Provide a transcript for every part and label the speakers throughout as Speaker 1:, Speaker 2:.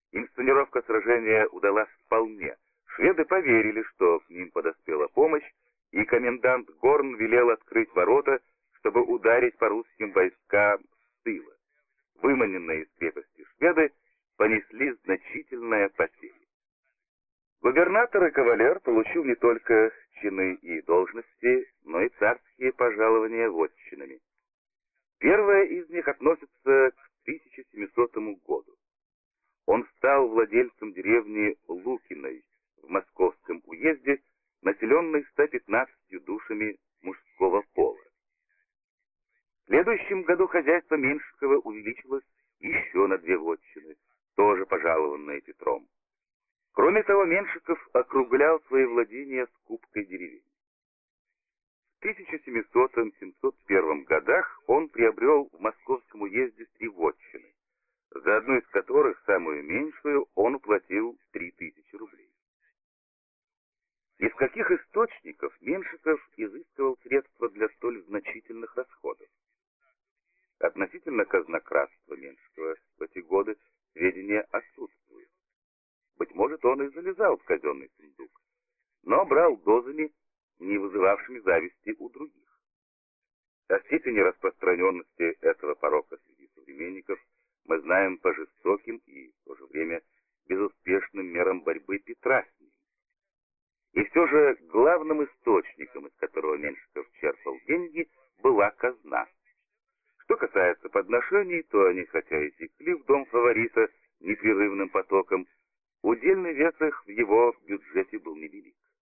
Speaker 1: Инсценировка сражения удалась вполне. Шведы поверили, что к ним подоспела помощь, и комендант Горн велел открыть ворота, чтобы ударить по русским войскам с тыла. Выманенные из крепости шведы понесли значительные потери. Губернатор и кавалер получил не только чины и должности, но и царские пожалования вотчинами. Первое из них относится к 1700 году. Он стал владельцем деревни Лукиной в Московском уезде, населенной 115 душами мужского пола. В следующем году хозяйство Меншикова увеличилось еще на 2 вотчины, тоже пожалованные Петром. Кроме того, Меншиков округлял свои владения скупкой деревень. В 1700-701 годах он приобрел в Московском уезде 3 вотчины, за одну из которых, самую меньшую, он уплатил 3000 рублей. Из каких источников Меншиков изыскивал средства для столь значительных расходов? Относительно казнократства Меншикова в эти годы сведения отсутствуют. Быть может, он и залезал в казенный сундук, но брал дозами, не вызывавшими зависти у других. О степени распространенности этого порока среди современников мы знаем по жестоким и в то же время безуспешным мерам борьбы Петра с ним. И все же главным источником, из которого Меншиков черпал деньги, была казна. Что касается подношений, то они, хотя и текли в дом фаворита непрерывным потоком, удельный вес их в его бюджете был невелик.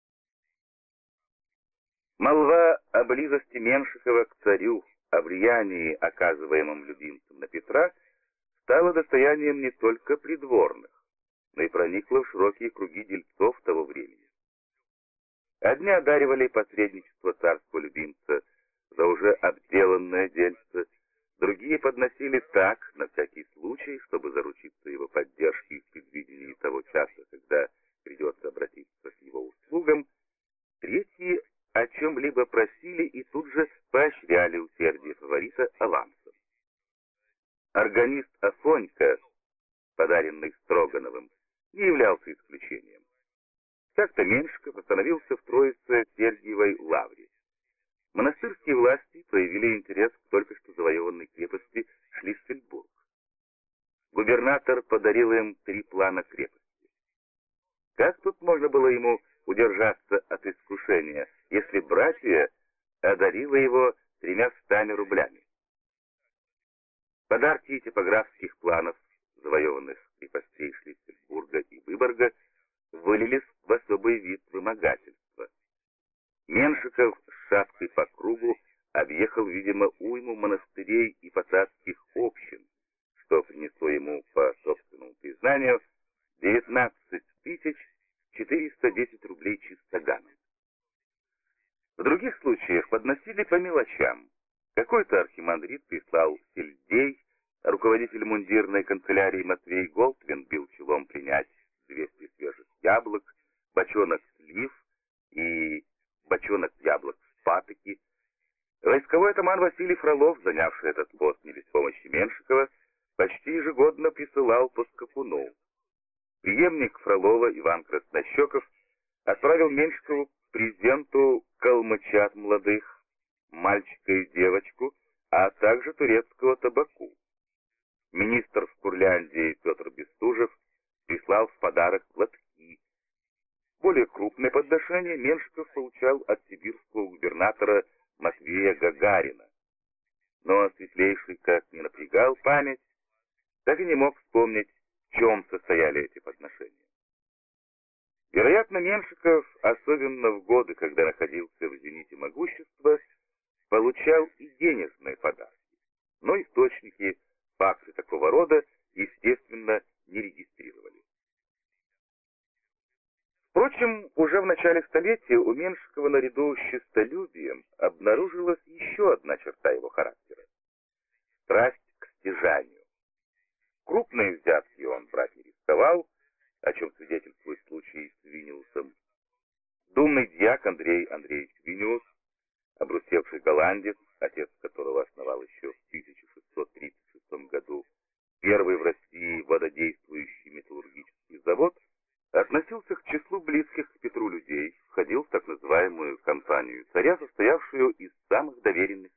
Speaker 1: Молва о близости Меншикова к царю, о влиянии, оказываемом любимцем на Петра, стала достоянием не только придворных, но и проникла в широкие круги дельцов того времени. Одни одаривали посредничество царского любимца за уже обделанное дельце, другие подносили так, на всякий случай, чтобы заручиться его поддержкой в предвидении того часа, когда придется обратиться к его услугам, третьи о чем-либо просили и тут же поощряли усердие фаворита авансом. Органист Афонька, подаренный Строгановым, не являлся исключением. Как-то Меншиков остановился в Троице-Сергиевой лавре. Монастырские власти проявили интерес к только что завоеванной крепости Шлиссельбург. Губернатор подарил им 3 плана крепости. Как тут можно было ему удержаться от искушения, если братья одарила его 300 рублями? Подарки типографских планов завоеванных крепостей Шлиссельбурга и Выборга вылились в особый вид вымогательства. Меншиков с шапкой по кругу объехал, видимо, уйму монастырей и посадских общин, что принесло ему, по собственному признанию, 19 410 рублей чистоганом. В других случаях подносили по мелочам. Какой-то архимандрит прислал сельдей, а руководитель мундирной канцелярии Матвей Голтвин бил челом принять 200 свежих яблок, бочонок слив и бочонок яблок с патоки. Войсковой атаман Василий Фролов, занявший этот пост не без помощи Меншикова, почти ежегодно присылал по скакуну. Преемник Фролова Иван Краснощеков отправил Меншикову презенту калмычат молодых, мальчика и девочку, а также турецкого табаку. Министр в Курляндии Петр Бестужев прислал в подарок платки. Более крупное подношение Меншиков получал от сибирского губернатора Матвея Гагарина. Но светлейший, как ни напрягал память, так и не мог вспомнить, в чем состояли эти подношения. Вероятно, Меншиков, особенно в годы, когда находился в зените могущества, получал и денежные подарки. Но источники, факты такого рода, естественно, не регистрировали. Впрочем, уже в начале столетия у Меншикова наряду с честолюбием обнаружилась еще одна черта его характера — страсть к стяжанию. Крупные взятки он брать не рисковал, о чем свидетельствует случай с Виниусом. Думный дьяк Андрей Андреевич Виниус, обрусевший голландец, отец которого основал еще в 1636 году первый в России вододействующий металлургический относился к числу близких к Петру людей, входил в так называемую компанию царя, состоявшую из самых доверенных